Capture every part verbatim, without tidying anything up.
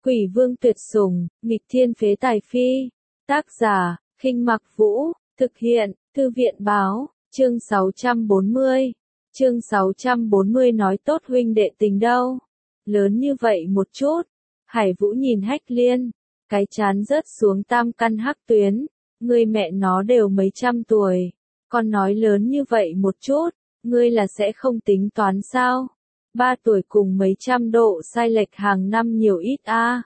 Quỷ vương tuyệt sủng, nghịch thiên phế tài phi. Tác giả, Khinh Mặc Vũ, thực hiện, Thư viện báo, chương sáu trăm bốn mươi. Chương sáu trăm bốn mươi nói tốt huynh đệ tình đâu. Lớn như vậy một chút. Hải Vũ nhìn Hách Liên, cái trán rớt xuống tam căn hắc tuyến. Ngươi mẹ nó đều mấy trăm tuổi. Còn nói lớn như vậy một chút, ngươi là sẽ không tính toán sao? Ba tuổi cùng mấy trăm độ sai lệch hàng năm nhiều ít a. À.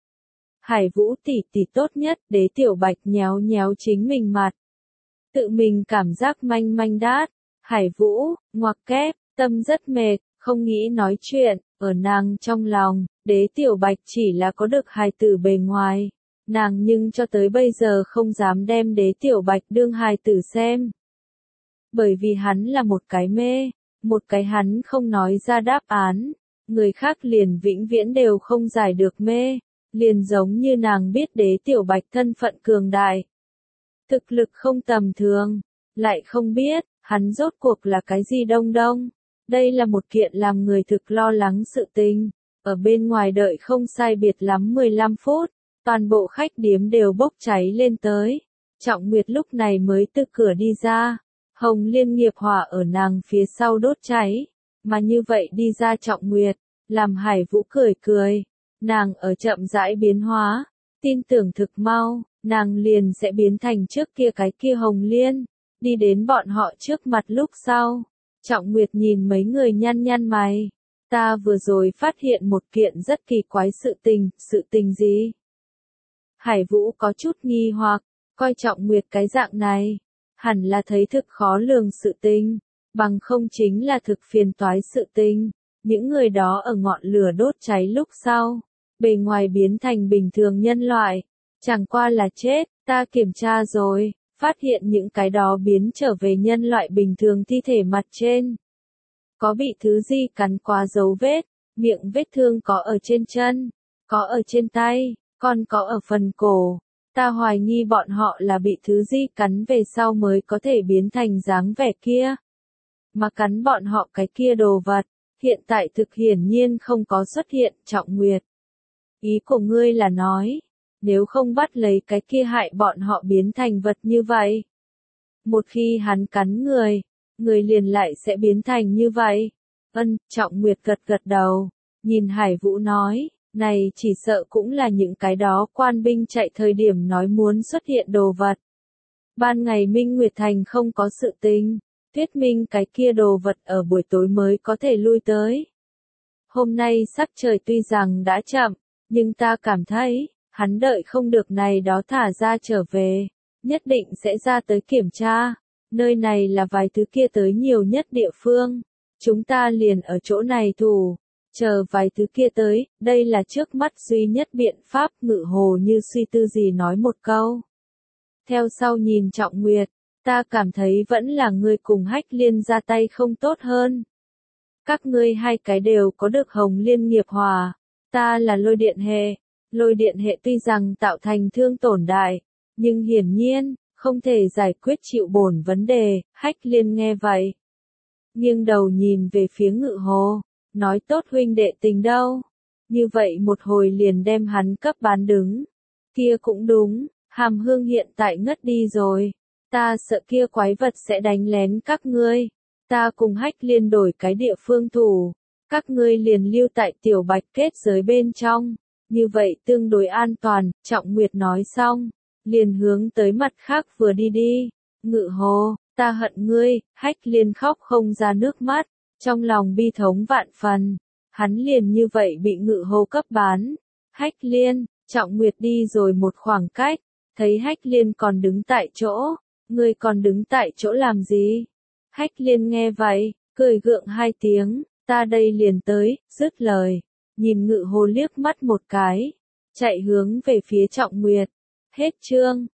Hải Vũ tỷ tỷ tốt nhất, Đế Tiểu Bạch nhéo nhéo chính mình mặt. Tự mình cảm giác manh manh đát. Hải Vũ, ngoặc kép, tâm rất mệt, không nghĩ nói chuyện, ở nàng trong lòng, Đế Tiểu Bạch chỉ là có được hài tử bề ngoài. Nàng nhưng cho tới bây giờ không dám đem Đế Tiểu Bạch đương hài tử xem. Bởi vì hắn là một cái mê, một cái hắn không nói ra đáp án, người khác liền vĩnh viễn đều không giải được mê, liền giống như nàng biết Đế Tiểu Bạch thân phận cường đại. Thực lực không tầm thường, lại không biết, hắn rốt cuộc là cái gì đông đông. Đây là một kiện làm người thực lo lắng sự tình, ở bên ngoài đợi không sai biệt lắm mười lăm phút, toàn bộ khách điếm đều bốc cháy lên tới. Trọng Nguyệt lúc này mới từ cửa đi ra. Hồng Liên nghiệp hỏa ở nàng phía sau đốt cháy, mà như vậy đi ra Trọng Nguyệt, làm Hải Vũ cười cười, nàng ở chậm rãi biến hóa, tin tưởng thực mau, nàng liền sẽ biến thành trước kia cái kia Hồng Liên, đi đến bọn họ trước mặt lúc sau. Trọng Nguyệt nhìn mấy người nhăn nhăn mày, ta vừa rồi phát hiện một kiện rất kỳ quái sự tình, sự tình gì? Hải Vũ có chút nghi hoặc, coi Trọng Nguyệt cái dạng này. Hẳn là thấy thực khó lường sự tình, bằng không chính là thực phiền toái sự tình. Những người đó ở ngọn lửa đốt cháy lúc sau, bề ngoài biến thành bình thường nhân loại, chẳng qua là chết, ta kiểm tra rồi, phát hiện những cái đó biến trở về nhân loại bình thường thi thể mặt trên. Có bị thứ gì cắn qua dấu vết, miệng vết thương có ở trên chân, có ở trên tay, còn có ở phần cổ. Ta hoài nghi bọn họ là bị thứ gì cắn về sau mới có thể biến thành dáng vẻ kia. Mà cắn bọn họ cái kia đồ vật, hiện tại thực hiển nhiên không có xuất hiện. Trọng Nguyệt. Ý của ngươi là nói, nếu không bắt lấy cái kia hại bọn họ biến thành vật như vậy. Một khi hắn cắn người, người liền lại sẽ biến thành như vậy. Ân, Trọng Nguyệt gật gật đầu, nhìn Hải Vũ nói. Này chỉ sợ cũng là những cái đó quan binh chạy thời điểm nói muốn xuất hiện đồ vật. Ban ngày Minh Nguyệt Thành không có sự tình, thuyết minh cái kia đồ vật ở buổi tối mới có thể lui tới. Hôm nay sắc trời tuy rằng đã chậm, nhưng ta cảm thấy, hắn đợi không được này đó thả ra trở về, nhất định sẽ ra tới kiểm tra. Nơi này là vài thứ kia tới nhiều nhất địa phương, chúng ta liền ở chỗ này thủ. Chờ vài thứ kia tới, đây là trước mắt duy nhất biện pháp. Ngự Hồ như suy tư gì nói một câu. Theo sau nhìn Trọng Nguyệt, ta cảm thấy vẫn là ngươi cùng Hách Liên ra tay không tốt hơn. Các ngươi hai cái đều có được Hồng Liên nghiệp hỏa, ta là lôi điện hệ. Lôi điện hệ tuy rằng tạo thành thương tổn đại, nhưng hiển nhiên, không thể giải quyết chịu bổn vấn đề. Hách Liên nghe vậy, nghiêng đầu nhìn về phía Ngự Hồ. Nói tốt huynh đệ tình đâu. Như vậy một hồi liền đem hắn cấp bán đứng. Kia cũng đúng, Hàm Hương hiện tại ngất đi rồi. Ta sợ kia quái vật sẽ đánh lén các ngươi. Ta cùng Hách Liên đổi cái địa phương thủ. Các ngươi liền lưu tại Tiểu Bạch kết giới bên trong. Như vậy tương đối an toàn. Trọng Nguyệt nói xong, liền hướng tới mặt khác vừa đi đi. Ngự Hồ, ta hận ngươi. Hách Liên khóc không ra nước mắt. Trong lòng bi thống vạn phần, hắn liền như vậy bị Ngự Hồ cấp bán. Hách Liên, Trọng Nguyệt đi rồi một khoảng cách, thấy Hách Liên còn đứng tại chỗ, ngươi còn đứng tại chỗ làm gì? Hách Liên nghe vậy, cười gượng hai tiếng, ta đây liền tới, dứt lời, nhìn Ngự Hồ liếc mắt một cái, chạy hướng về phía Trọng Nguyệt. Hết chương.